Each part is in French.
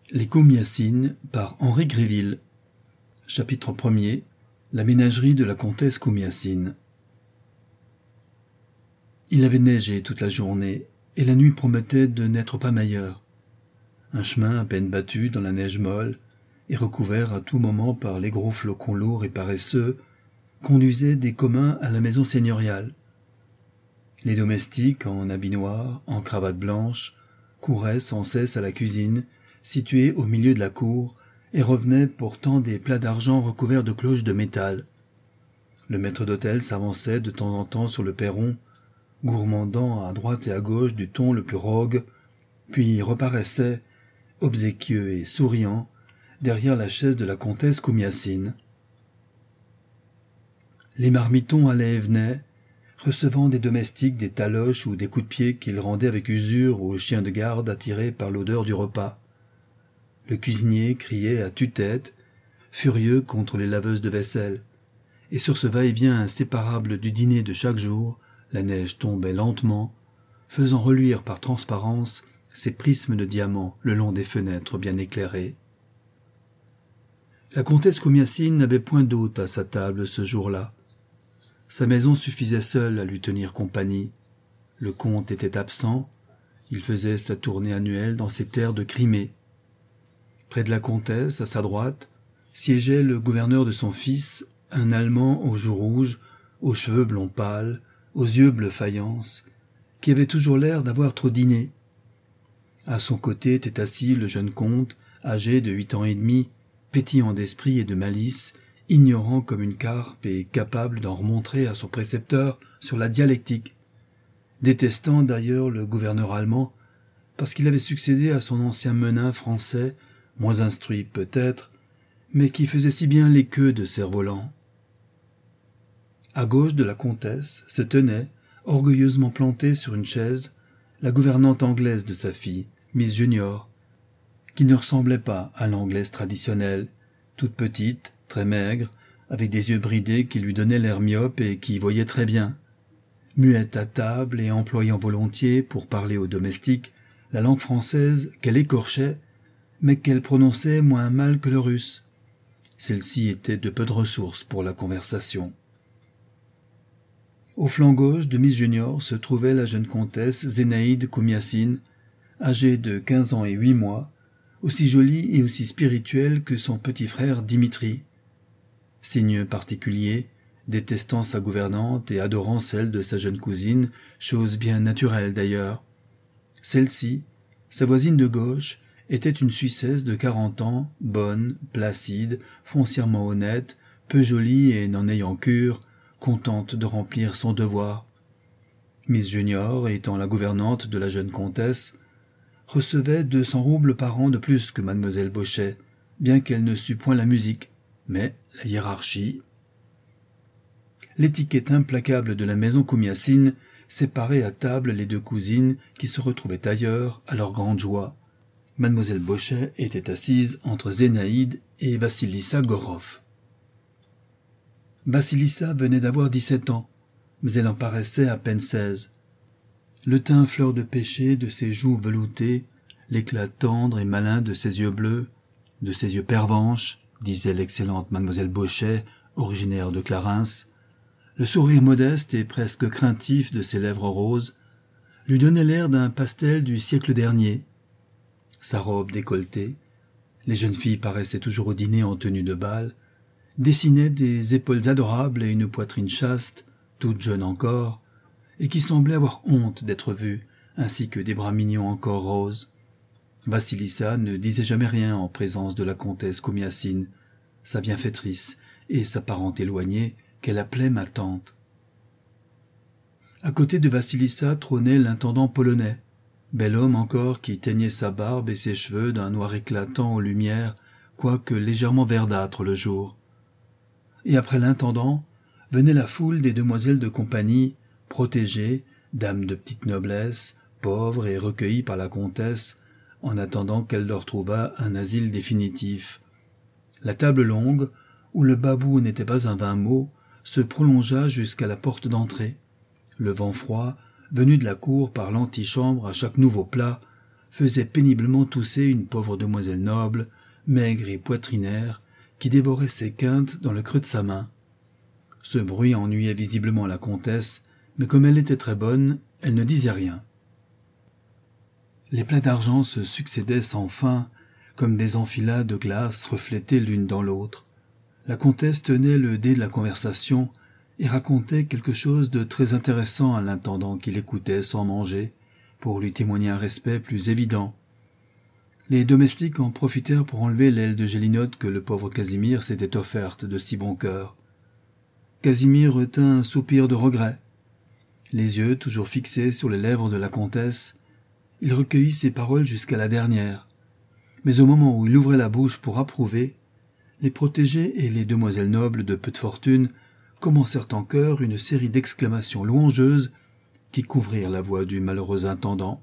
Les Commiacines par Henri Gréville. Chapitre 1er. La ménagerie de la comtesse Commiacine. Il avait neigé toute la journée, et la nuit promettait de n'être pas meilleure. Un chemin à peine battu dans la neige molle, et recouvert à tout moment par les gros flocons lourds et paresseux, conduisait des communs à la maison seigneuriale. Les domestiques, en habits noirs, en cravates blanches, couraient sans cesse à la cuisine, située au milieu de la cour, et revenaient portant des plats d'argent recouverts de cloches de métal. Le maître d'hôtel s'avançait de temps en temps sur le perron, gourmandant à droite et à gauche du ton le plus rogue, puis reparaissait, obséquieux et souriant, derrière la chaise de la comtesse Commiacine. Les marmitons allaient et venaient, recevant des domestiques des taloches ou des coups de pied qu'ils rendaient avec usure aux chiens de garde attirés par l'odeur du repas. Le cuisinier criait à tue-tête, furieux contre les laveuses de vaisselle, et sur ce va-et-vient inséparable du dîner de chaque jour, la neige tombait lentement, faisant reluire par transparence ses prismes de diamants le long des fenêtres bien éclairées. La comtesse Commiacine n'avait point d'hôte à sa table ce jour-là. Sa maison suffisait seule à lui tenir compagnie. Le comte était absent, il faisait sa tournée annuelle dans ses terres de Crimée. Près de la comtesse, à sa droite, siégeait le gouverneur de son fils, un Allemand aux joues rouges, aux cheveux blonds pâles, aux yeux bleu faïence, qui avait toujours l'air d'avoir trop dîné. À son côté était assis le jeune comte, âgé de 8 ans et demi, pétillant d'esprit et de malice, ignorant comme une carpe et capable d'en remontrer à son précepteur sur la dialectique, détestant d'ailleurs le gouverneur allemand, parce qu'il avait succédé à son ancien menin français, moins instruit peut-être, mais qui faisait si bien les queues de cerf-volant. À gauche de la comtesse se tenait, orgueilleusement plantée sur une chaise, la gouvernante anglaise de sa fille, Miss Junior, qui ne ressemblait pas à l'anglaise traditionnelle, toute petite, très maigre, avec des yeux bridés qui lui donnaient l'air myope et qui voyait très bien. Muette à table et employant volontiers, pour parler aux domestiques, la langue française qu'elle écorchait, mais qu'elle prononçait moins mal que le russe. Celle-ci était de peu de ressources pour la conversation. Au flanc gauche de Miss Junior se trouvait la jeune comtesse Zénaïde Commiacine, âgée de 15 ans et 8 mois, aussi jolie et aussi spirituelle que son petit frère Dimitri. Signe particulier, détestant sa gouvernante et adorant celle de sa jeune cousine, chose bien naturelle d'ailleurs. Celle-ci, sa voisine de gauche, était une Suissesse de 40 ans, bonne, placide, foncièrement honnête, peu jolie et n'en ayant cure, contente de remplir son devoir. Miss Junior, étant la gouvernante de la jeune comtesse, recevait 200 roubles par an de plus que mademoiselle Bauchet, bien qu'elle ne sût point la musique, mais la hiérarchie. L'étiquette implacable de la maison Commiacine séparait à table les deux cousines qui se retrouvaient ailleurs à leur grande joie. Mademoiselle Bauchet était assise entre Zénaïde et Vassilissa Gorov. Vassilissa venait d'avoir 17 ans, mais elle en paraissait à peine 16. Le teint fleur de pêcher de ses joues veloutées, l'éclat tendre et malin de ses yeux bleus, de ses yeux pervenches, disait l'excellente mademoiselle Bauchet, originaire de Clarens, le sourire modeste et presque craintif de ses lèvres roses, lui donnait l'air d'un pastel du siècle dernier. Sa robe décolletée, les jeunes filles paraissaient toujours au dîner en tenue de bal, dessinait des épaules adorables et une poitrine chaste, toute jeune encore, et qui semblait avoir honte d'être vue, ainsi que des bras mignons encore roses. Vassilissa ne disait jamais rien en présence de la comtesse Commiacine, sa bienfaitrice et sa parente éloignée, qu'elle appelait ma tante. À côté de Vassilissa trônait l'intendant polonais, bel homme encore qui teignait sa barbe et ses cheveux d'un noir éclatant aux lumières, quoique légèrement verdâtre le jour. Et après l'intendant, venait la foule des demoiselles de compagnie, protégées, dames de petite noblesse, pauvres et recueillies par la comtesse, en attendant qu'elle leur trouvât un asile définitif. La table longue, où le babou n'était pas un 20 mots, se prolongea jusqu'à la porte d'entrée. Le vent froid, venu de la cour par l'antichambre à chaque nouveau plat, faisait péniblement tousser une pauvre demoiselle noble, maigre et poitrinaire, qui dévorait ses quintes dans le creux de sa main. Ce bruit ennuyait visiblement la comtesse, mais comme elle était très bonne, elle ne disait rien. Les plats d'argent se succédaient sans fin, comme des enfilades de glace reflétées l'une dans l'autre. La comtesse tenait le dé de la conversation et racontait quelque chose de très intéressant à l'intendant qui l'écoutait sans manger, pour lui témoigner un respect plus évident. Les domestiques en profitèrent pour enlever l'aile de gelinotte que le pauvre Casimir s'était offerte de si bon cœur. Casimir retint un soupir de regret. Les yeux toujours fixés sur les lèvres de la comtesse, il recueillit ses paroles jusqu'à la dernière. Mais au moment où il ouvrait la bouche pour approuver, les protégés et les demoiselles nobles de peu de fortune commencèrent en chœur une série d'exclamations louangeuses qui couvrirent la voix du malheureux intendant.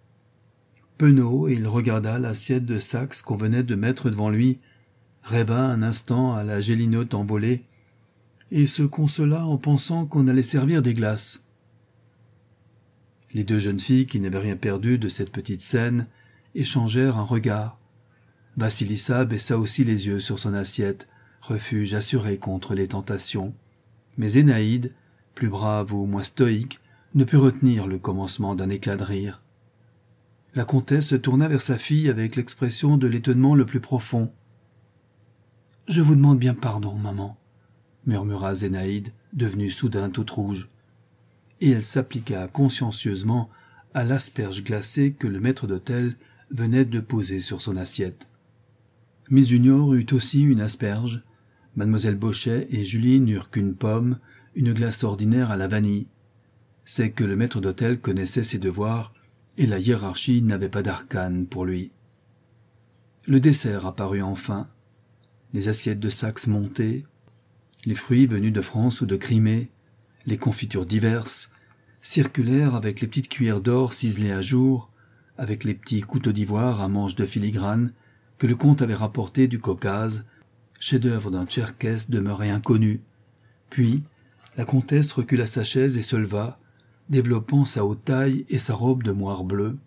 Penaud, il regarda l'assiette de Saxe qu'on venait de mettre devant lui, rêva un instant à la gelinotte envolée, et se consola en pensant qu'on allait servir des glaces. Les deux jeunes filles, qui n'avaient rien perdu de cette petite scène, échangèrent un regard. Vassilissa baissa aussi les yeux sur son assiette, refuge assuré contre les tentations. Mais Zénaïde, plus brave ou moins stoïque, ne put retenir le commencement d'un éclat de rire. La comtesse se tourna vers sa fille avec l'expression de l'étonnement le plus profond. « Je vous demande bien pardon, maman, » murmura Zénaïde, devenue soudain toute rouge. Et elle s'appliqua consciencieusement à l'asperge glacée que le maître d'hôtel venait de poser sur son assiette. Miss Junior eut aussi une asperge. Mademoiselle Bauchet et Julie n'eurent qu'une pomme, une glace ordinaire à la vanille. C'est que le maître d'hôtel connaissait ses devoirs, et la hiérarchie n'avait pas d'arcane pour lui. Le dessert apparut enfin. Les assiettes de Saxe montées, les fruits venus de France ou de Crimée, les confitures diverses, circulèrent avec les petites cuillères d'or ciselées à jour, avec les petits couteaux d'ivoire à manches de filigrane que le comte avait rapportés du Caucase, chef-d'œuvre d'un Tcherkesse demeuré inconnu. Puis, la comtesse recula sa chaise et se leva, développant sa haute taille et sa robe de moire bleue.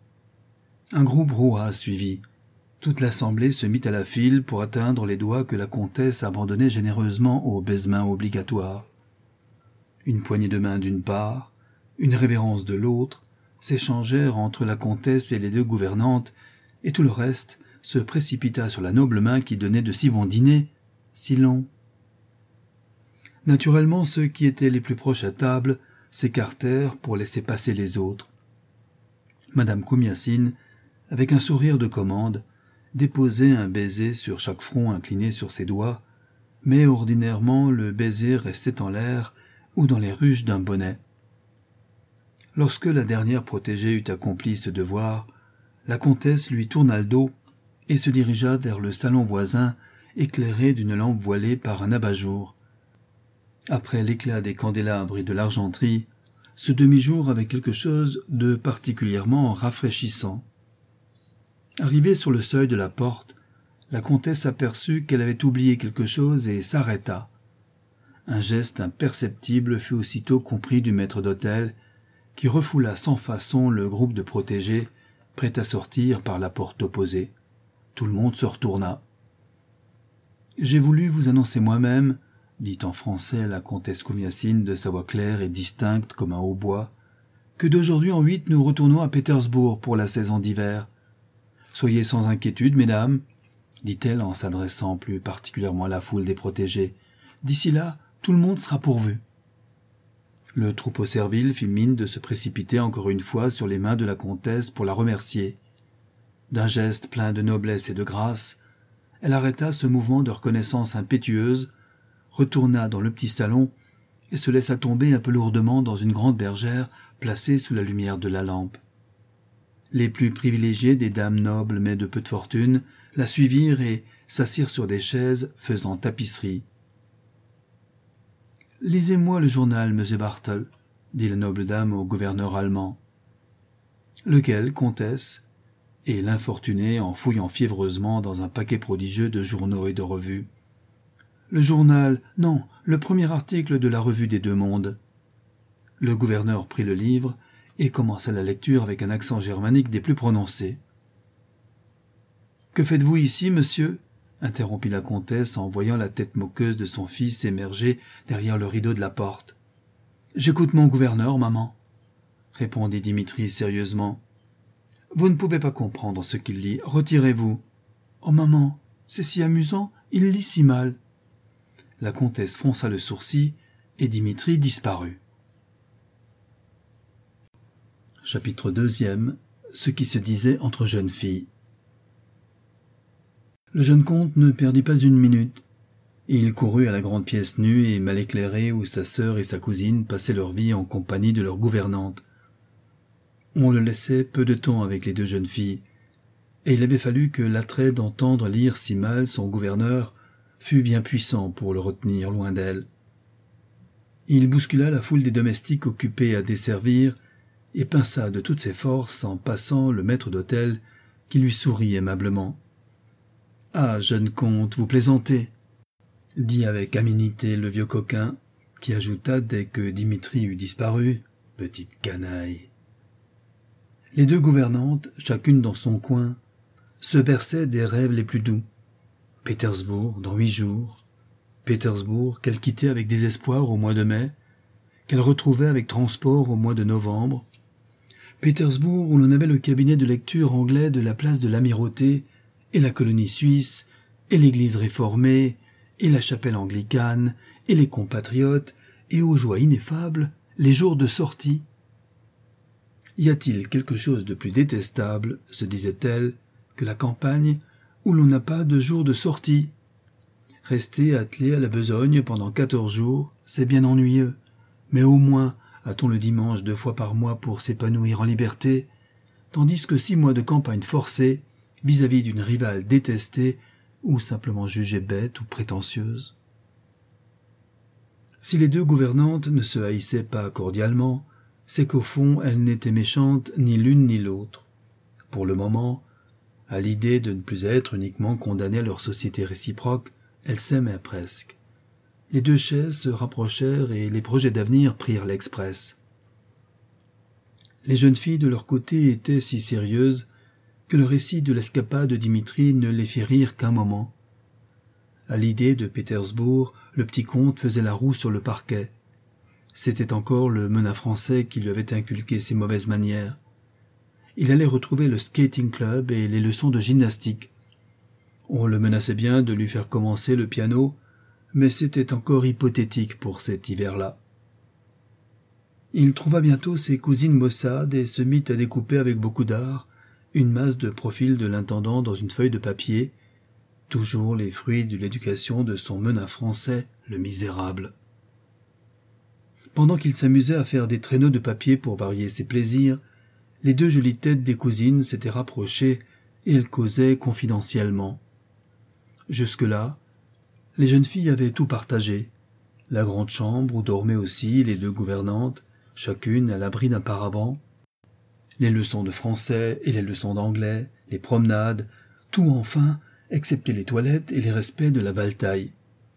Un gros brouhaha suivit. Toute l'assemblée se mit à la file pour atteindre les doigts que la comtesse abandonnait généreusement au baise-main obligatoire. Une poignée de main d'une part, une révérence de l'autre, s'échangèrent entre la comtesse et les deux gouvernantes, et tout le reste se précipita sur la noble main qui donnait de si bons dîners, si longs. Naturellement, ceux qui étaient les plus proches à table s'écartèrent pour laisser passer les autres. Madame Komiassine, avec un sourire de commande, déposait un baiser sur chaque front incliné sur ses doigts, mais ordinairement le baiser restait en l'air ou dans les ruches d'un bonnet. Lorsque la dernière protégée eut accompli ce devoir, la comtesse lui tourna le dos et se dirigea vers le salon voisin, éclairé d'une lampe voilée par un abat-jour. Après l'éclat des candélabres et de l'argenterie, ce demi-jour avait quelque chose de particulièrement rafraîchissant. Arrivée sur le seuil de la porte, la comtesse aperçut qu'elle avait oublié quelque chose et s'arrêta. Un geste imperceptible fut aussitôt compris du maître d'hôtel, qui refoula sans façon le groupe de protégés, prêt à sortir par la porte opposée. Tout le monde se retourna. « J'ai voulu vous annoncer moi-même, » dit en français la comtesse Komiassine de sa voix claire et distincte comme un hautbois, « que d'aujourd'hui en 8 nous retournons à Pétersbourg pour la saison d'hiver. Soyez sans inquiétude, mesdames, » dit-elle en s'adressant plus particulièrement à la foule des protégés. « D'ici là, tout le monde sera pourvu. » Le troupeau servile fit mine de se précipiter encore une fois sur les mains de la comtesse pour la remercier. D'un geste plein de noblesse et de grâce, elle arrêta ce mouvement de reconnaissance impétueuse, retourna dans le petit salon et se laissa tomber un peu lourdement dans une grande bergère placée sous la lumière de la lampe. Les plus privilégiées des dames nobles mais de peu de fortune la suivirent et s'assirent sur des chaises faisant tapisserie. « Lisez-moi le journal, monsieur Barthel, » dit la noble dame au gouverneur allemand. « Lequel, comtesse ?» et l'infortuné en fouillant fiévreusement dans un paquet prodigieux de journaux et de revues. « Le journal, le premier article de la revue des Deux Mondes. » Le gouverneur prit le livre et commença la lecture avec un accent germanique des plus prononcés. « Que faites-vous ici, monsieur ?» interrompit la comtesse en voyant la tête moqueuse de son fils émerger derrière le rideau de la porte. « J'écoute mon gouverneur, maman, » répondit Dimitri sérieusement. « Vous ne pouvez pas comprendre ce qu'il lit, retirez-vous. »« Oh, maman, c'est si amusant, il lit si mal. » La comtesse fronça le sourcil et Dimitri disparut. Chapitre 2. Ce qui se disait entre jeunes filles. Le jeune comte ne perdit pas une minute. Il courut à la grande pièce nue et mal éclairée où sa sœur et sa cousine passaient leur vie en compagnie de leur gouvernante. On le laissait peu de temps avec les deux jeunes filles, et il avait fallu que l'attrait d'entendre lire si mal son gouverneur fût bien puissant pour le retenir loin d'elle. Il bouscula la foule des domestiques occupés à desservir et pinça de toutes ses forces en passant le maître d'hôtel qui lui sourit aimablement. « Ah, jeune comte, vous plaisantez » dit avec aménité le vieux coquin, qui ajouta dès que Dimitri eut disparu, « Petite canaille !» Les deux gouvernantes, chacune dans son coin, se berçaient des rêves les plus doux. Pétersbourg, dans 8 jours. Pétersbourg, qu'elle quittait avec désespoir au mois de mai, qu'elle retrouvait avec transport au mois de novembre. Pétersbourg, où l'on avait le cabinet de lecture anglais de la place de l'Amirauté, et la colonie suisse, et l'église réformée, et la chapelle anglicane, et les compatriotes, et aux joies ineffables, les jours de sortie. Y a-t-il quelque chose de plus détestable, se disait-elle, que la campagne où l'on n'a pas de jour de sortie? Rester attelé à la besogne pendant 14 jours, c'est bien ennuyeux, mais au moins a-t-on le dimanche 2 fois par mois pour s'épanouir en liberté, tandis que 6 mois de campagne forcée, vis-à-vis d'une rivale détestée ou simplement jugée bête ou prétentieuse. Si les deux gouvernantes ne se haïssaient pas cordialement, c'est qu'au fond elles n'étaient méchantes ni l'une ni l'autre. Pour le moment, à l'idée de ne plus être uniquement condamnées à leur société réciproque, elles s'aimaient presque. Les deux chaises se rapprochèrent et les projets d'avenir prirent l'express. Les jeunes filles de leur côté étaient si sérieuses que le récit de l'escapade de Dimitri ne les fit rire qu'un moment. À l'idée de Pétersbourg, le petit comte faisait la roue sur le parquet. C'était encore le menin français qui lui avait inculqué ses mauvaises manières. Il allait retrouver le skating club et les leçons de gymnastique. On le menaçait bien de lui faire commencer le piano, mais c'était encore hypothétique pour cet hiver-là. Il trouva bientôt ses cousines maussades et se mit à découper avec beaucoup d'art une masse de profil de l'intendant dans une feuille de papier, toujours les fruits de l'éducation de son menin français, le misérable. Pendant qu'il s'amusait à faire des traîneaux de papier pour varier ses plaisirs, les deux jolies têtes des cousines s'étaient rapprochées et elles causaient confidentiellement. Jusque-là, les jeunes filles avaient tout partagé. La grande chambre où dormaient aussi les deux gouvernantes, chacune à l'abri d'un paravent, les leçons de français et les leçons d'anglais, les promenades, tout enfin, excepté les toilettes et les respects de la valtaille.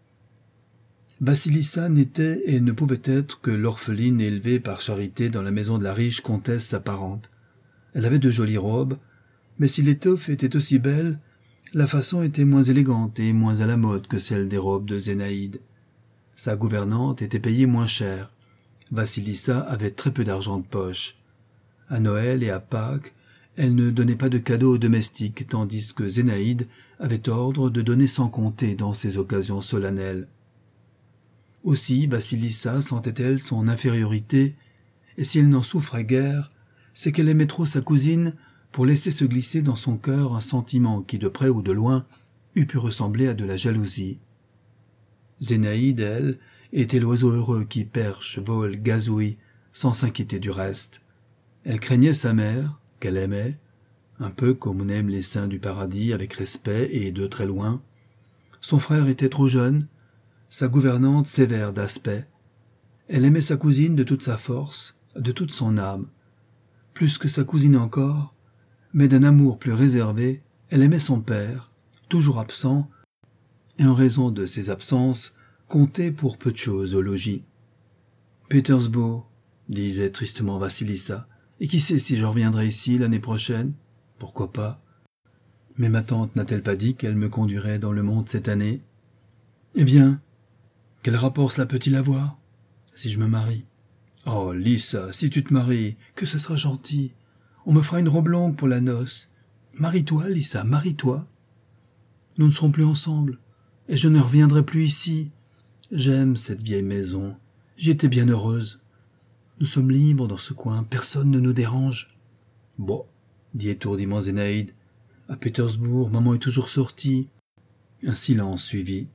Vassilissa n'était et ne pouvait être que l'orpheline élevée par charité dans la maison de la riche comtesse sa parente. Elle avait de jolies robes, mais si l'étoffe était aussi belle, la façon était moins élégante et moins à la mode que celle des robes de Zénaïde. Sa gouvernante était payée moins cher. Vassilissa avait très peu d'argent de poche. À Noël et à Pâques, elle ne donnait pas de cadeaux aux domestiques, tandis que Zénaïde avait ordre de donner sans compter dans ces occasions solennelles. Aussi Vassilissa sentait-elle son infériorité, et si elle n'en souffrait guère, c'est qu'elle aimait trop sa cousine pour laisser se glisser dans son cœur un sentiment qui, de près ou de loin, eût pu ressembler à de la jalousie. Zénaïde, elle, était l'oiseau heureux qui perche, vole, gazouille, sans s'inquiéter du reste. Elle craignait sa mère, qu'elle aimait, un peu comme on aime les saints du paradis avec respect et de très loin. Son frère était trop jeune, sa gouvernante sévère d'aspect. Elle aimait sa cousine de toute sa force, de toute son âme. Plus que sa cousine encore, mais d'un amour plus réservé, elle aimait son père, toujours absent, et en raison de ses absences, comptait pour peu de choses au logis. « Pétersbourg » disait tristement Vassilissa, Et qui sait si je reviendrai ici l'année prochaine? Pourquoi pas? Mais ma tante n'a-t-elle pas dit qu'elle me conduirait dans le monde cette année? Eh bien, quel rapport cela peut-il avoir, si je me marie? Oh, Lisa, si tu te maries, que ce sera gentil. On me fera une robe longue pour la noce. Marie-toi, Lisa, marie-toi. Nous ne serons plus ensemble, et je ne reviendrai plus ici. J'aime cette vieille maison. J'y étais bien heureuse. Nous sommes libres dans ce coin, personne ne nous dérange. Bon, dit étourdiment Zénaïde. À Pétersbourg, maman est toujours sortie. Un silence suivit.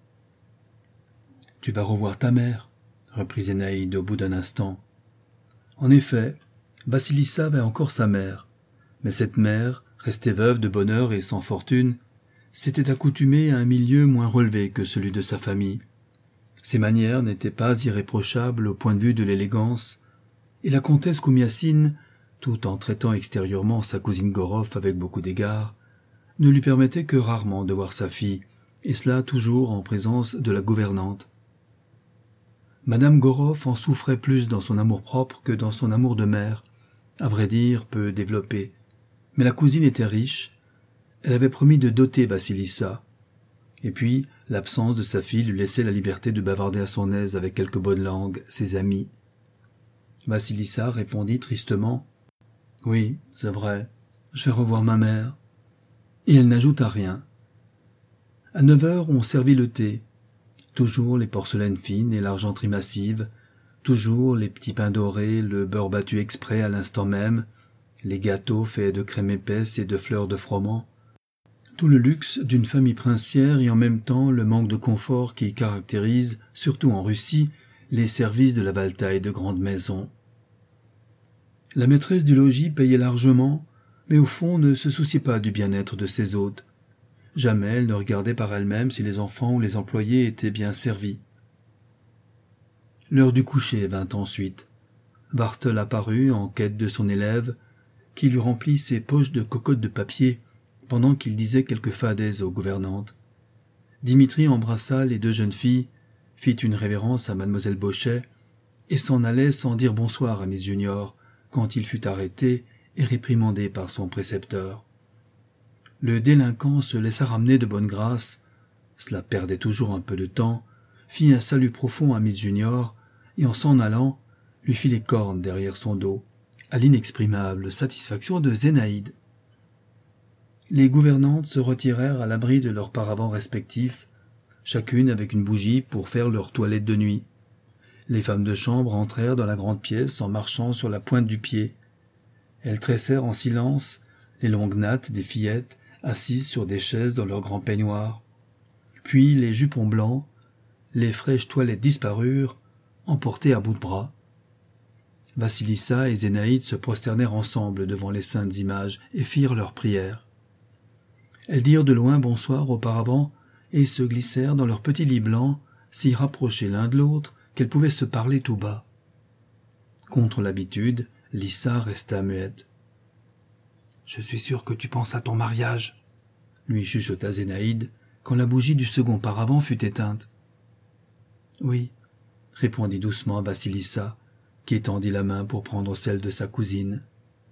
Tu vas revoir ta mère, reprit Zénaïde au bout d'un instant. En effet, Vassilissa avait encore sa mère, mais cette mère, restée veuve de bonheur et sans fortune, s'était accoutumée à un milieu moins relevé que celui de sa famille. Ses manières n'étaient pas irréprochables au point de vue de l'élégance, et la comtesse Komiassine, tout en traitant extérieurement sa cousine Goroff avec beaucoup d'égards, ne lui permettait que rarement de voir sa fille, et cela toujours en présence de la gouvernante. Madame Goroff en souffrait plus dans son amour-propre que dans son amour de mère, à vrai dire peu développé. Mais la cousine était riche, elle avait promis de doter Vassilissa. Et puis, l'absence de sa fille lui laissait la liberté de bavarder à son aise avec quelques bonnes langues, ses amis. Vassilissa répondit tristement « Oui, c'est vrai, je vais revoir ma mère. » Et elle n'ajouta rien. À 9 heures, on servit le thé. Toujours les porcelaines fines et l'argenterie massive, toujours les petits pains dorés, le beurre battu exprès à l'instant même, les gâteaux faits de crème épaisse et de fleurs de froment. Tout le luxe d'une famille princière et en même temps le manque de confort qui caractérise, surtout en Russie, les services de la valtaille de grandes maisons. La maîtresse du logis payait largement, mais au fond ne se souciait pas du bien-être de ses hôtes. Jamais elle ne regardait par elle-même si les enfants ou les employés étaient bien servis. L'heure du coucher vint ensuite. Bartle apparut en quête de son élève, qui lui remplit ses poches de cocottes de papier pendant qu'il disait quelques fadaises aux gouvernantes. Dimitri embrassa les deux jeunes filles, fit une révérence à mademoiselle Bauchet et s'en allait sans dire bonsoir à Miss Junior quand il fut arrêté et réprimandé par son précepteur. Le délinquant se laissa ramener de bonne grâce, cela perdait toujours un peu de temps, fit un salut profond à Miss Junior et en s'en allant, lui fit les cornes derrière son dos, à l'inexprimable satisfaction de Zénaïde. Les gouvernantes se retirèrent à l'abri de leurs paravents respectifs, chacune avec une bougie pour faire leur toilette de nuit. Les femmes de chambre entrèrent dans la grande pièce en marchant sur la pointe du pied. Elles tressèrent en silence les longues nattes des fillettes assises sur des chaises dans leurs grands peignoirs. Puis les jupons blancs, les fraîches toilettes disparurent, emportées à bout de bras. Vassilissa et Zénaïde se prosternèrent ensemble devant les saintes images et firent leur prière. Elles dirent de loin bonsoir auparavant et se glissèrent dans leurs petits lits blancs, si rapprochés l'un de l'autre qu'elles pouvaient se parler tout bas. Contre l'habitude, Lissa resta muette. « Je suis sûr que tu penses à ton mariage, » lui chuchota Zénaïde, quand la bougie du second paravent fut éteinte. « Oui, » répondit doucement Vassilissa, qui étendit la main pour prendre celle de sa cousine.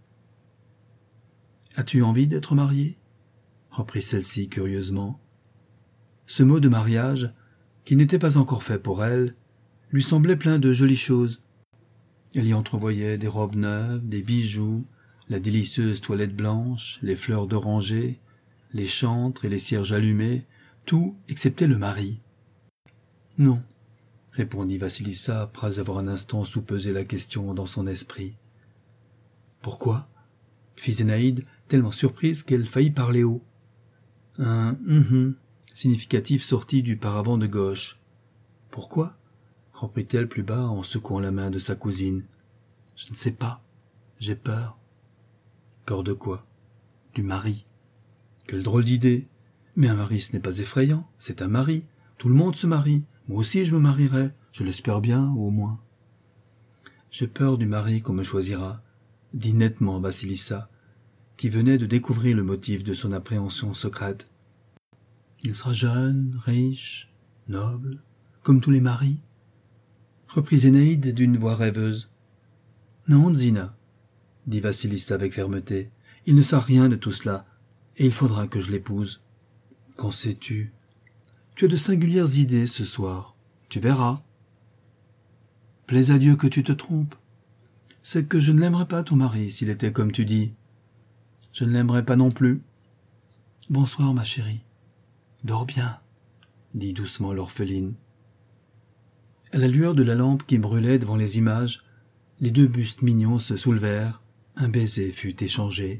« As-tu envie d'être mariée ?» reprit celle-ci curieusement. Ce mot de mariage, qui n'était pas encore fait pour elle, lui semblait plein de jolies choses. Elle y entrevoyait des robes neuves, des bijoux, la délicieuse toilette blanche, les fleurs d'oranger, les chantres et les cierges allumés, tout excepté le mari. « Non, » répondit Vassilissa après avoir un instant soupesé la question dans son esprit. « Pourquoi ?» fit Zénaïde, tellement surprise qu'elle faillit parler haut. Un « significatif sortit du paravent de gauche. « Pourquoi ?» reprit-elle plus bas en secouant la main de sa cousine. « Je ne sais pas. J'ai peur. » « Peur de quoi ? Du mari. » « Quelle drôle d'idée. Mais un mari, ce n'est pas effrayant. C'est un mari. Tout le monde se marie. Moi aussi, je me marierai. Je l'espère bien, au moins. »« J'ai peur du mari qu'on me choisira, » dit nettement Vassilissa, qui venait de découvrir le motif de son appréhension secrète. « Il sera jeune, riche, noble, comme tous les maris. » reprit Zénaïde d'une voix rêveuse. « Non, Zina. dit Vassilissa avec fermeté. « Il ne sait rien de tout cela, et il faudra que je l'épouse. »« Qu'en sais-tu ? Tu as de singulières idées ce soir. Tu verras. »« Plaise à Dieu que tu te trompes. C'est que je ne l'aimerais pas, ton mari, s'il était comme tu dis. Je ne l'aimerais pas non plus. Bonsoir, ma chérie. Dors bien, » dit doucement l'orpheline. À la lueur de la lampe qui brûlait devant les images, les deux bustes mignons se soulevèrent, un baiser fut échangé.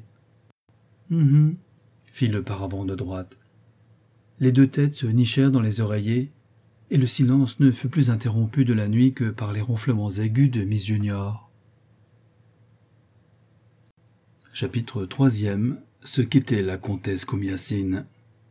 Fit le paravent de droite. Les deux têtes se nichèrent dans les oreillers, et le silence ne fut plus interrompu de la nuit que par les ronflements aigus de Miss Junior. Chapitre 3e. Ce qu'était la comtesse Komiassine.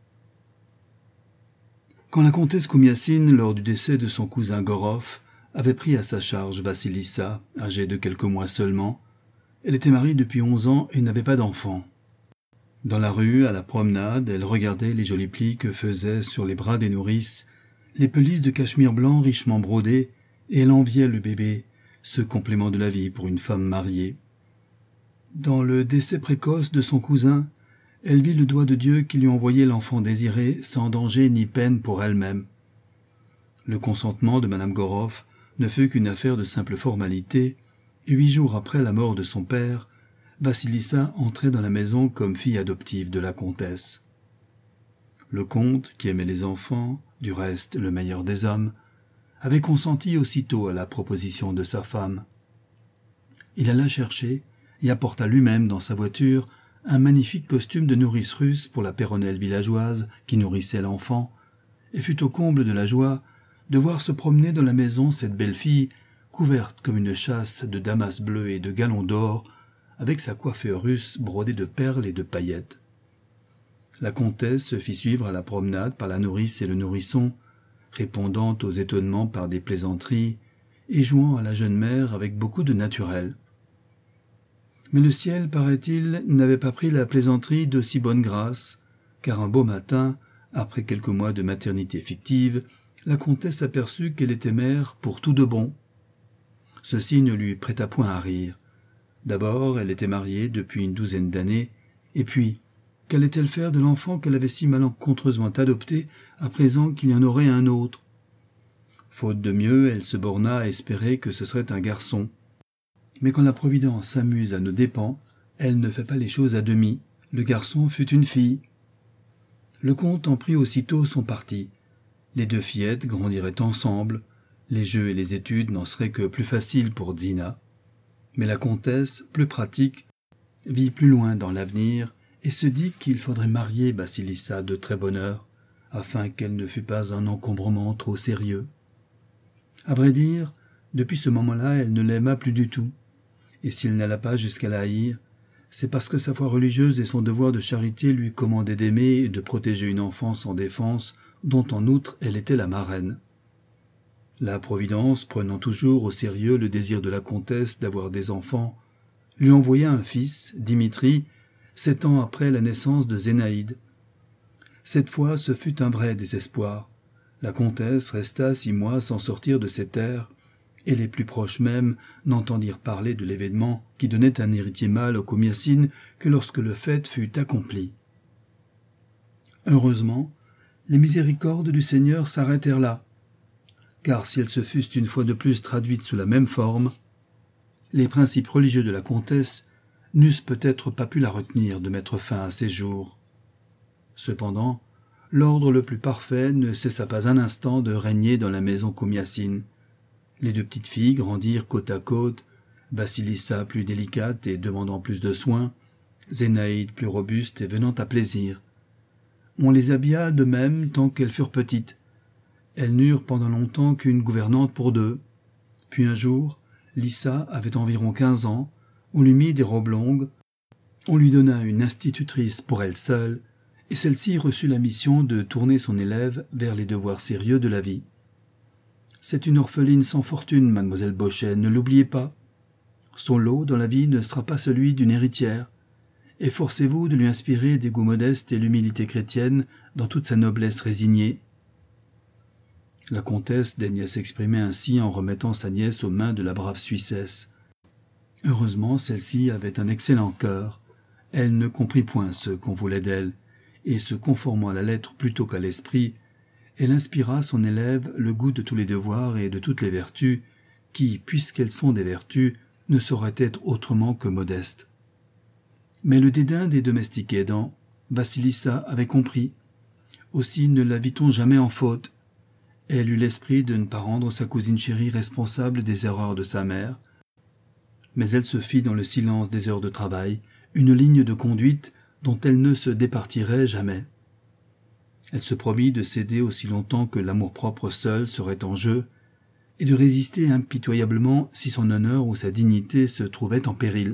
Quand la comtesse Komiassine, lors du décès de son cousin Gorov, avait pris à sa charge Vassilissa, âgée de quelques mois seulement, elle était mariée depuis 11 ans et n'avait pas d'enfant. Dans la rue, à la promenade, elle regardait les jolis plis que faisaient sur les bras des nourrices les pelisses de cachemire blanc richement brodées, et elle enviait le bébé, ce complément de la vie pour une femme mariée. Dans le décès précoce de son cousin, elle vit le doigt de Dieu qui lui envoyait l'enfant désiré sans danger ni peine pour elle-même. Le consentement de madame Gorov ne fut qu'une affaire de simple formalité, et 8 jours après la mort de son père, Vassilissa entrait dans la maison comme fille adoptive de la comtesse. Le comte, qui aimait les enfants, du reste le meilleur des hommes, avait consenti aussitôt à la proposition de sa femme. Il alla chercher et apporta lui-même dans sa voiture un magnifique costume de nourrice russe pour la péronnelle villageoise qui nourrissait l'enfant, et fut au comble de la joie de voir se promener dans la maison cette belle fille, couverte comme une châsse de damas bleu et de galons d'or, avec sa coiffure russe brodée de perles et de paillettes. La comtesse se fit suivre à la promenade par la nourrice et le nourrisson, répondant aux étonnements par des plaisanteries et jouant à la jeune mère avec beaucoup de naturel. Mais le ciel, paraît-il, n'avait pas pris la plaisanterie d'aussi bonne grâce, car un beau matin, après quelques mois de maternité fictive, la comtesse aperçut qu'elle était mère pour tout de bon. Ceci ne lui prêta point à rire. D'abord, elle était mariée depuis une 12aine d'années, et puis, qu'allait-elle faire de l'enfant qu'elle avait si malencontreusement adopté à présent qu'il y en aurait un autre? Faute de mieux, elle se borna à espérer que ce serait un garçon. Mais quand la Providence s'amuse à nos dépens, elle ne fait pas les choses à demi. Le garçon fut une fille. Le comte en prit aussitôt son parti. Les deux fillettes grandiraient ensemble. Les jeux et les études n'en seraient que plus faciles pour Zina. Mais la comtesse, plus pratique, vit plus loin dans l'avenir et se dit qu'il faudrait marier Vassilissa de très bonne heure, afin qu'elle ne fût pas un encombrement trop sérieux. À vrai dire, depuis ce moment-là, elle ne l'aima plus du tout. Et s'il n'alla pas jusqu'à la haïr, c'est parce que sa foi religieuse et son devoir de charité lui commandaient d'aimer et de protéger une enfant sans défense, dont en outre elle était la marraine. La Providence, prenant toujours au sérieux le désir de la comtesse d'avoir des enfants, lui envoya un fils, Dimitri, 7 ans après la naissance de Zénaïde. Cette fois, ce fut un vrai désespoir. La comtesse resta 6 mois sans sortir de ses terres, et les plus proches même n'entendirent parler de l'événement qui donnait un héritier mâle aux Komiassines que lorsque le fait fut accompli. Heureusement, les miséricordes du Seigneur s'arrêtèrent là, car si elles se fussent une fois de plus traduites sous la même forme, les principes religieux de la comtesse n'eussent peut-être pas pu la retenir de mettre fin à ses jours. Cependant, l'ordre le plus parfait ne cessa pas un instant de régner dans la maison Komiassine. Les deux petites filles grandirent côte à côte, Vassilissa plus délicate et demandant plus de soins, Zénaïde plus robuste et venant à plaisir. On les habilla de même tant qu'elles furent petites. Elles n'eurent pendant longtemps qu'une gouvernante pour 2. Puis un jour, Lissa avait environ 15 ans, on lui mit des robes longues, on lui donna une institutrice pour elle seule, et celle-ci reçut la mission de tourner son élève vers les devoirs sérieux de la vie. C'est une orpheline sans fortune, mademoiselle Bauchet, ne l'oubliez pas. Son lot dans la vie ne sera pas celui d'une héritière. Efforcez-vous de lui inspirer des goûts modestes et l'humilité chrétienne dans toute sa noblesse résignée. La comtesse daigna s'exprimer ainsi en remettant sa nièce aux mains de la brave Suissesse. Heureusement, celle-ci avait un excellent cœur. Elle ne comprit point ce qu'on voulait d'elle, et se conformant à la lettre plutôt qu'à l'esprit, elle inspira à son élève le goût de tous les devoirs et de toutes les vertus, qui, puisqu'elles sont des vertus, ne sauraient être autrement que modestes. Mais le dédain des domestiques aidants, Vassilissa avait compris. Aussi ne la vit-on jamais en faute. Elle eut l'esprit de ne pas rendre sa cousine chérie responsable des erreurs de sa mère, mais elle se fit dans le silence des heures de travail une ligne de conduite dont elle ne se départirait jamais. Elle se promit de céder aussi longtemps que l'amour-propre seul serait en jeu, et de résister impitoyablement si son honneur ou sa dignité se trouvaient en péril.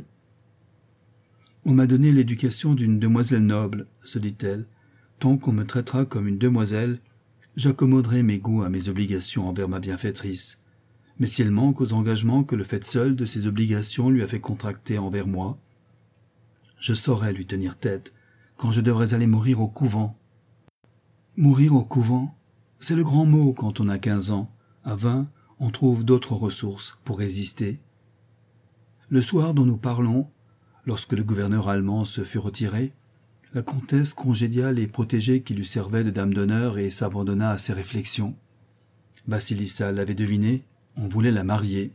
« On m'a donné l'éducation d'une demoiselle noble, se dit-elle. Tant qu'on me traitera comme une demoiselle, j'accommoderai mes goûts à mes obligations envers ma bienfaitrice. Mais si elle manque aux engagements que le fait seul de ses obligations lui a fait contracter envers moi, je saurai lui tenir tête quand je devrais aller mourir au couvent. » Mourir au couvent, c'est le grand mot quand on a 15 ans. À 20, on trouve d'autres ressources pour résister. Le soir dont nous parlons, lorsque le gouverneur allemand se fut retiré, la comtesse congédia les protégés qui lui servaient de dame d'honneur et s'abandonna à ses réflexions. Vassilissa l'avait deviné, on voulait la marier.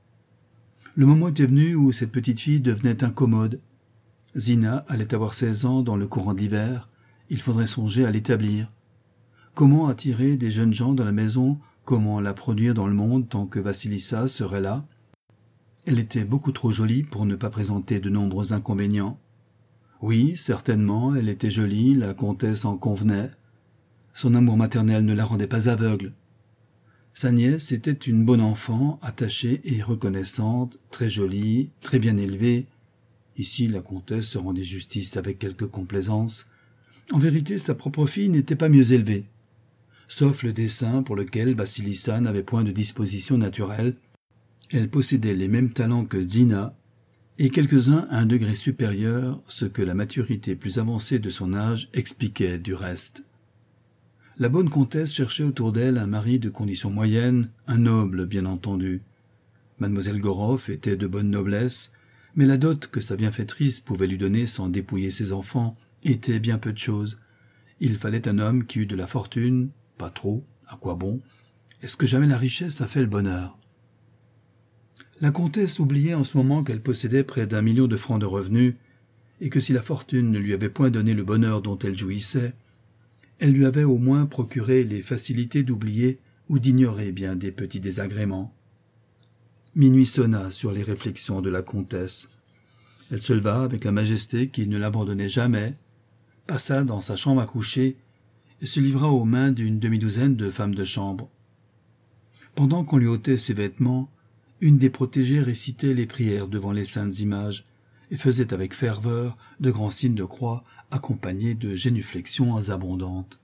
Le moment était venu où cette petite fille devenait incommode. Zina allait avoir 16 ans dans le courant de l'hiver, il faudrait songer à l'établir. Comment attirer des jeunes gens dans la maison, comment la produire dans le monde tant que Vassilissa serait là? Elle était beaucoup trop jolie pour ne pas présenter de nombreux inconvénients. Oui, certainement, elle était jolie, la comtesse en convenait. Son amour maternel ne la rendait pas aveugle. Sa nièce était une bonne enfant, attachée et reconnaissante, très jolie, très bien élevée. Ici, la comtesse se rendait justice avec quelque complaisance. En vérité, sa propre fille n'était pas mieux élevée. Sauf le dessin pour lequel Vassilissa n'avait point de disposition naturelle, elle possédait les mêmes talents que Zina, et quelques-uns à un degré supérieur, ce que la maturité plus avancée de son âge expliquait du reste. La bonne comtesse cherchait autour d'elle un mari de condition moyenne, un noble bien entendu. Mademoiselle Goroff était de bonne noblesse, mais la dot que sa bienfaitrice pouvait lui donner sans dépouiller ses enfants était bien peu de chose. Il fallait un homme qui eût de la fortune, pas trop, à quoi bon? Est-ce que jamais la richesse a fait le bonheur? La comtesse oubliait en ce moment qu'elle possédait près d'1 million de francs de revenus, et que si la fortune ne lui avait point donné le bonheur dont elle jouissait, elle lui avait au moins procuré les facilités d'oublier ou d'ignorer bien des petits désagréments. Minuit sonna sur les réflexions de la comtesse. Elle se leva avec la majesté qui ne l'abandonnait jamais, passa dans sa chambre à coucher et se livra aux mains d'une demi-douzaine de femmes de chambre. Pendant qu'on lui ôtait ses vêtements, une des protégées récitait les prières devant les saintes images et faisait avec ferveur de grands signes de croix accompagnés de génuflexions abondantes.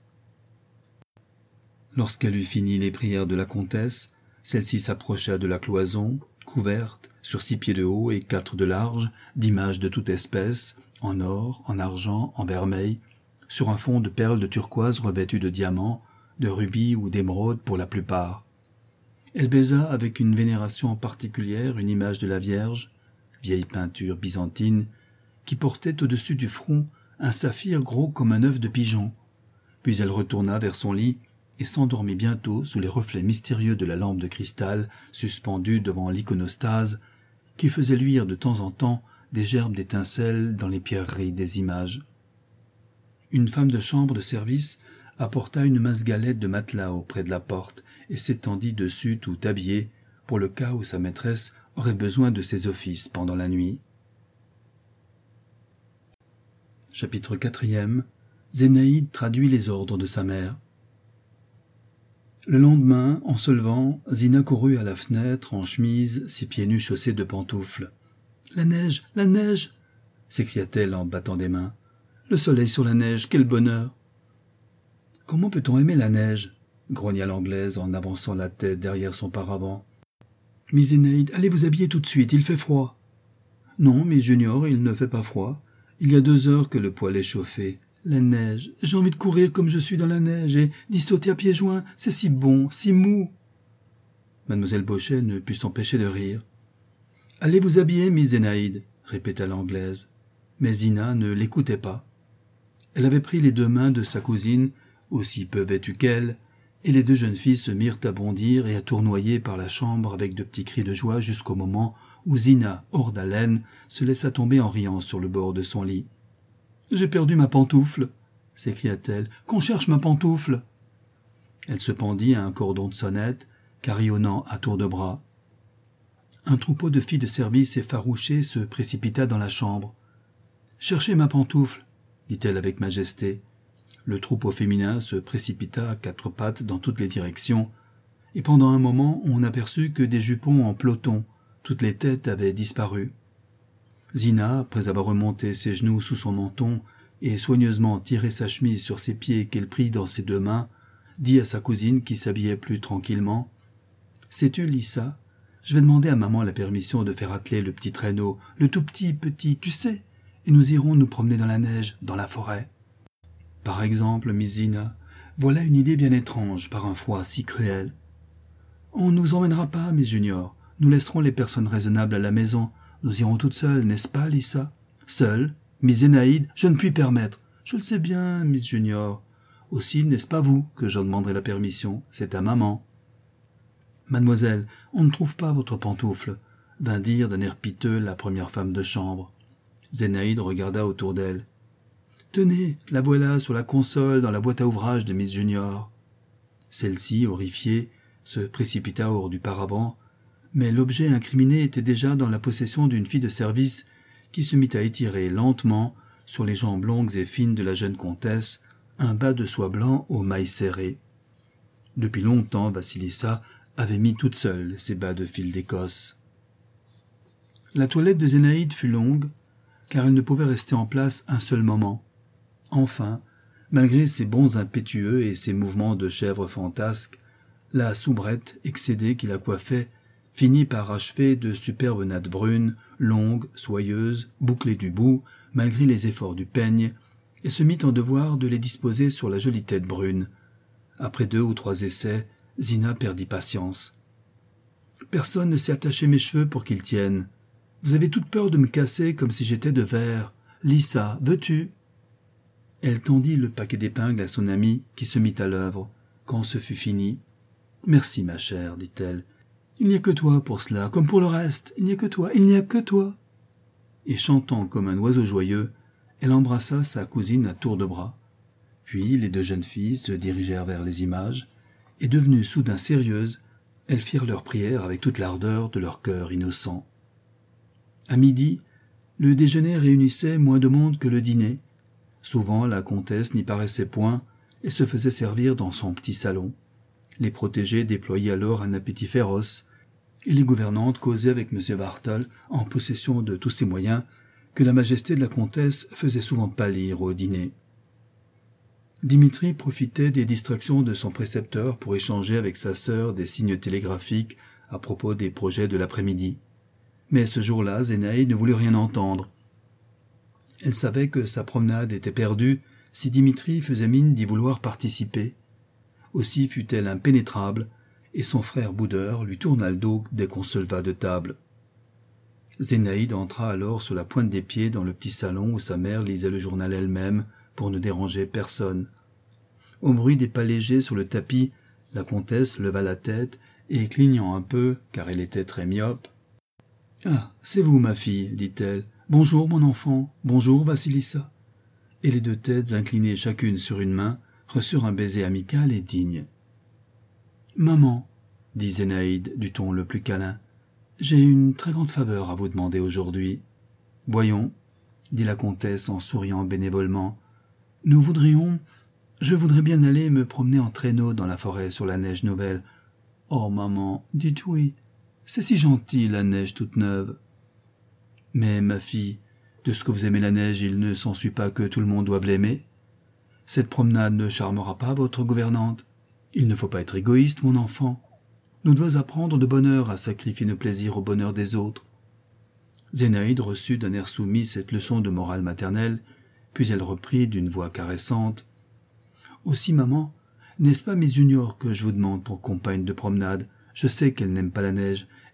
Lorsqu'elle eut fini les prières de la comtesse, celle-ci s'approcha de la cloison, couverte, sur 6 pieds de haut et 4 de large, d'images de toute espèce, en or, en argent, en vermeil, sur un fond de perles de turquoise revêtues de diamants, de rubis ou d'émeraudes pour la plupart. Elle baisa avec une vénération particulière une image de la Vierge, vieille peinture byzantine, qui portait au-dessus du front un saphir gros comme un œuf de pigeon. Puis elle retourna vers son lit et s'endormit bientôt sous les reflets mystérieux de la lampe de cristal suspendue devant l'iconostase, qui faisait luire de temps en temps des gerbes d'étincelles dans les pierreries des images. Une femme de chambre de service apporta une mince galette de matelas auprès de la porte et s'étendit dessus tout habillée, pour le cas où sa maîtresse aurait besoin de ses offices pendant la nuit. Chapitre 4. Zénaïde traduit les ordres de sa mère. Le lendemain, en se levant, Zina courut à la fenêtre, en chemise, ses pieds nus chaussés de pantoufles. « La neige, la neige !» s'écria-t-elle en battant des mains. « Le soleil sur la neige, quel bonheur !»« Comment peut-on aimer la neige ?» grogna l'Anglaise en avançant la tête derrière son paravent. « Mais Zénaïde, allez vous habiller tout de suite, il fait froid. »« Non, mais Junior, il ne fait pas froid. Il y a 2 heures que le poêle est chauffé. La neige, j'ai envie de courir comme je suis dans la neige et d'y sauter à pieds joints, c'est si bon, si mou. » Mademoiselle Bauchet ne put s'empêcher de rire. « Allez vous habiller, Miss Zénaïde, répéta l'Anglaise. Mais Zina ne l'écoutait pas. Elle avait pris les deux mains de sa cousine, aussi peu vêtue qu'elle, et les deux jeunes filles se mirent à bondir et à tournoyer par la chambre avec de petits cris de joie jusqu'au moment où Zina, hors d'haleine, se laissa tomber en riant sur le bord de son lit. « J'ai perdu ma pantoufle !» s'écria-t-elle. « Qu'on cherche ma pantoufle !» Elle se pendit à un cordon de sonnette, carillonnant à tour de bras. Un troupeau de filles de service effarouchées se précipita dans la chambre. « Cherchez ma pantoufle !» dit-elle avec majesté. Le troupeau féminin se précipita à quatre pattes dans toutes les directions, et pendant un moment on aperçut que des jupons en peloton, toutes les têtes avaient disparu. Zina, après avoir remonté ses genoux sous son menton et soigneusement tiré sa chemise sur ses pieds qu'elle prit dans ses deux mains, dit à sa cousine qui s'habillait plus tranquillement « Sais-tu, Lissa, je vais demander à maman la permission de faire atteler le petit traîneau, le tout petit, tu sais, et nous irons nous promener dans la neige, dans la forêt. » Par exemple, Miss Zina, voilà une idée bien étrange par un froid si cruel. On ne nous emmènera pas, Miss Junior. Nous laisserons les personnes raisonnables à la maison. Nous irons toutes seules, n'est-ce pas, Lissa? Seule? Miss Zénaïde, je ne puis permettre. Je le sais bien, Miss Junior. Aussi, n'est-ce pas vous que j'en demanderai la permission? C'est à maman. Mademoiselle, on ne trouve pas votre pantoufle, vint dire d'un air piteux la première femme de chambre. Zénaïde regarda autour d'elle. Tenez, la voilà sur la console dans la boîte à ouvrage de Miss Junior. Celle-ci, horrifiée, se précipita hors du paravent, mais l'objet incriminé était déjà dans la possession d'une fille de service qui se mit à étirer lentement, sur les jambes longues et fines de la jeune comtesse, un bas de soie blanc aux mailles serrées. Depuis longtemps, Vassilissa avait mis toute seule ses bas de fil d'Écosse. La toilette de Zénaïde fut longue, car elle ne pouvait rester en place un seul moment. Enfin, malgré ses bonds impétueux et ses mouvements de chèvre fantasque, la soubrette excédée qui la coiffait finit par achever de superbes nattes brunes, longues, soyeuses, bouclées du bout, malgré les efforts du peigne, et se mit en devoir de les disposer sur la jolie tête brune. Après 2 ou 3 essais, Zina perdit patience. « Personne ne sait attacher mes cheveux pour qu'ils tiennent. Vous avez toute peur de me casser comme si j'étais de verre. Lissa, veux-tu » Elle tendit le paquet d'épingles à son amie qui se mit à l'œuvre. Quand ce fut fini, « Merci, ma chère, dit-elle. Il n'y a que toi pour cela, comme pour le reste. Il n'y a que toi, il n'y a que toi. » Et chantant comme un oiseau joyeux, elle embrassa sa cousine à tour de bras. Puis les deux jeunes filles se dirigèrent vers les images, et devenues soudain sérieuses, elles firent leur prière avec toute l'ardeur de leur cœur innocent. À midi, le déjeuner réunissait moins de monde que le dîner. Souvent, la comtesse n'y paraissait point et se faisait servir dans son petit salon. Les protégés déployaient alors un appétit féroce, et les gouvernantes causaient avec M. Vartal, en possession de tous ses moyens, que la majesté de la comtesse faisait souvent pâlir au dîner. Dimitri profitait des distractions de son précepteur pour échanger avec sa sœur des signes télégraphiques à propos des projets de l'après-midi. Mais ce jour-là, Zénaïde ne voulut rien entendre. Elle savait que sa promenade était perdue si Dimitri faisait mine d'y vouloir participer. Aussi fut-elle impénétrable, et son frère boudeur lui tourna le dos dès qu'on se leva de table. Zénaïde entra alors sur la pointe des pieds dans le petit salon où sa mère lisait le journal elle-même pour ne déranger personne. Au bruit des pas légers sur le tapis, la comtesse leva la tête et, clignant un peu, car elle était très myope, « Ah, c'est vous, ma fille, dit-elle. Bonjour, mon enfant. Bonjour, Vassilissa. » Et les deux têtes, inclinées chacune sur une main, reçurent un baiser amical et digne. « Maman, dit Zénaïde du ton le plus câlin, j'ai une très grande faveur à vous demander aujourd'hui. »« Voyons, dit la comtesse en souriant bénévolement. Je voudrais bien aller me promener en traîneau dans la forêt sur la neige nouvelle. Oh, maman, dites oui. C'est si gentil, la neige toute neuve. »« Mais, ma fille, de ce que vous aimez la neige, il ne s'ensuit pas que tout le monde doive l'aimer. Cette promenade ne charmera pas votre gouvernante. Il ne faut pas être égoïste, mon enfant. Nous devons apprendre de bonne heure à sacrifier nos plaisirs au bonheur des autres. » Zénaïde reçut d'un air soumis cette leçon de morale maternelle, puis elle reprit d'une voix caressante. « Aussi, maman, n'est-ce pas Miss Junior que je vous demande pour compagne de promenade? Je sais qu'elle n'aime pas la neige.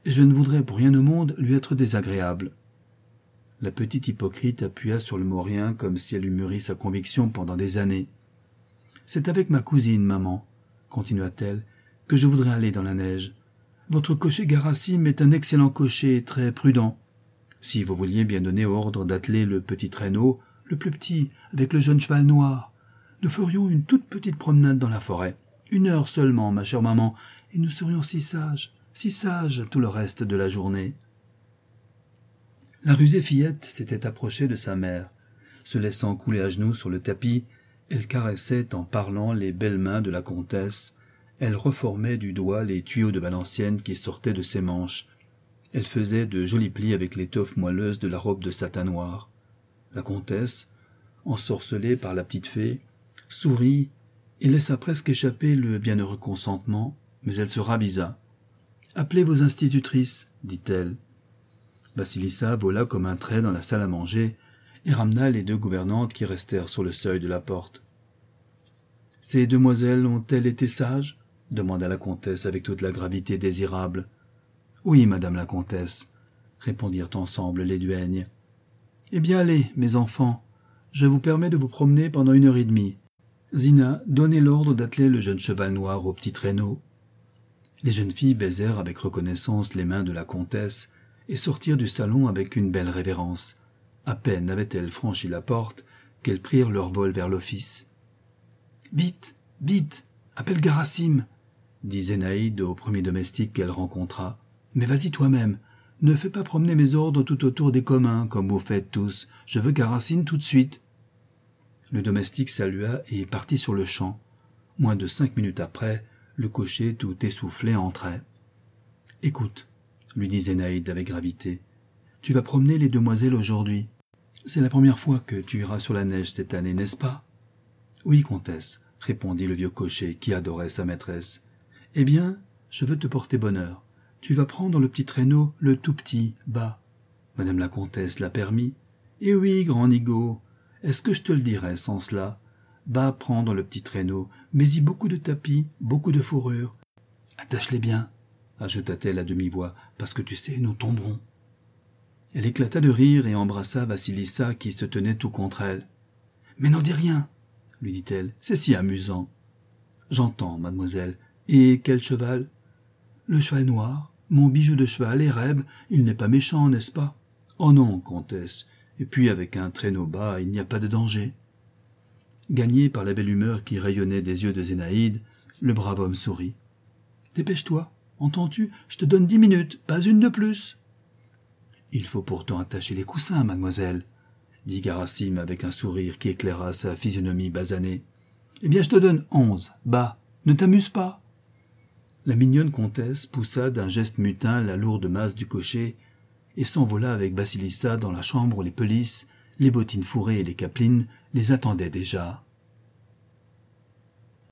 et je ne voudrais pour rien au monde lui être désagréable. » La petite hypocrite appuya sur le mot rien comme si elle eût mûri sa conviction pendant des années. « C'est avec ma cousine, maman, continua-t-elle, que je voudrais aller dans la neige. Votre cocher Garasim est un excellent cocher, très prudent. Si vous vouliez bien donner ordre d'atteler le petit traîneau, le plus petit, avec le jeune cheval noir, nous ferions une toute petite promenade dans la forêt. 1 heure seulement, ma chère maman, et nous serions si sages tout le reste de la journée. » La rusée fillette s'était approchée de sa mère. Se laissant couler à genoux sur le tapis, elle caressait en parlant les belles mains de la comtesse. Elle reformait du doigt les tuyaux de Valenciennes qui sortaient de ses manches. Elle faisait de jolis plis avec l'étoffe moelleuse de la robe de satin noir. La comtesse, ensorcelée par la petite fée, sourit et laissa presque échapper le bienheureux consentement, mais elle se ravisa. « Appelez vos institutrices, dit-elle. » Vassilissa vola comme un trait dans la salle à manger et ramena les 2 gouvernantes qui restèrent sur le seuil de la porte. « Ces demoiselles ont-elles été sages ?» demanda la comtesse avec toute la gravité désirable. « Oui, madame la comtesse, » répondirent ensemble les duègnes. « Eh bien, allez, mes enfants, je vous permets de vous promener pendant 1 heure et demie. Zina, donnez l'ordre d'atteler le jeune cheval noir au petit traîneau. » Les jeunes filles baisèrent avec reconnaissance les mains de la comtesse et sortirent du salon avec une belle révérence. À peine avaient-elles franchi la porte qu'elles prirent leur vol vers l'office. « Vite, vite, appelle Garasim !» dit Zénaïde au premier domestique qu'elle rencontra. « Mais vas-y toi-même, ne fais pas promener mes ordres tout autour des communs, comme vous faites tous. Je veux Garasim tout de suite. » Le domestique salua et partit sur le champ. Moins de 5 minutes après, le cocher tout essoufflé entrait. « Écoute, » lui dit Zénaïde avec gravité, « tu vas promener les demoiselles aujourd'hui. C'est la première fois que tu iras sur la neige cette année, n'est-ce pas ?»« Oui, comtesse, » répondit le vieux cocher qui adorait sa maîtresse. « Eh bien, je veux te porter bonheur. Tu vas prendre le petit traîneau, le tout petit, bas. Madame la comtesse l'a permis. Eh oui, grand nigaud, est-ce que je te le dirais sans cela? Va prendre le petit traîneau, mets-y beaucoup de tapis, beaucoup de fourrure. Attache-les bien, ajouta-t-elle à demi-voix, parce que tu sais, nous tomberons. » Elle éclata de rire et embrassa Vassilissa qui se tenait tout contre elle. « Mais n'en dis rien, lui dit-elle, c'est si amusant. »« J'entends, mademoiselle. Et quel cheval ?»« Le cheval noir, mon bijou de cheval, et Reb, il n'est pas méchant, n'est-ce pas ?»« Oh non, comtesse, et puis avec un traîneau bas, il n'y a pas de danger. » Gagné par la belle humeur qui rayonnait des yeux de Zénaïde, le brave homme sourit. « Dépêche-toi, entends-tu? Je te donne 10 minutes, pas une de plus. »« Il faut pourtant attacher les coussins, mademoiselle, » dit Garasim avec un sourire qui éclaira sa physionomie basanée. « Eh bien, je te donne 11, bas, ne t'amuse pas. » La mignonne comtesse poussa d'un geste mutin la lourde masse du cocher et s'envola avec Vassilissa dans la chambre où les pelisses, les bottines fourrées et les capelines les attendaient déjà.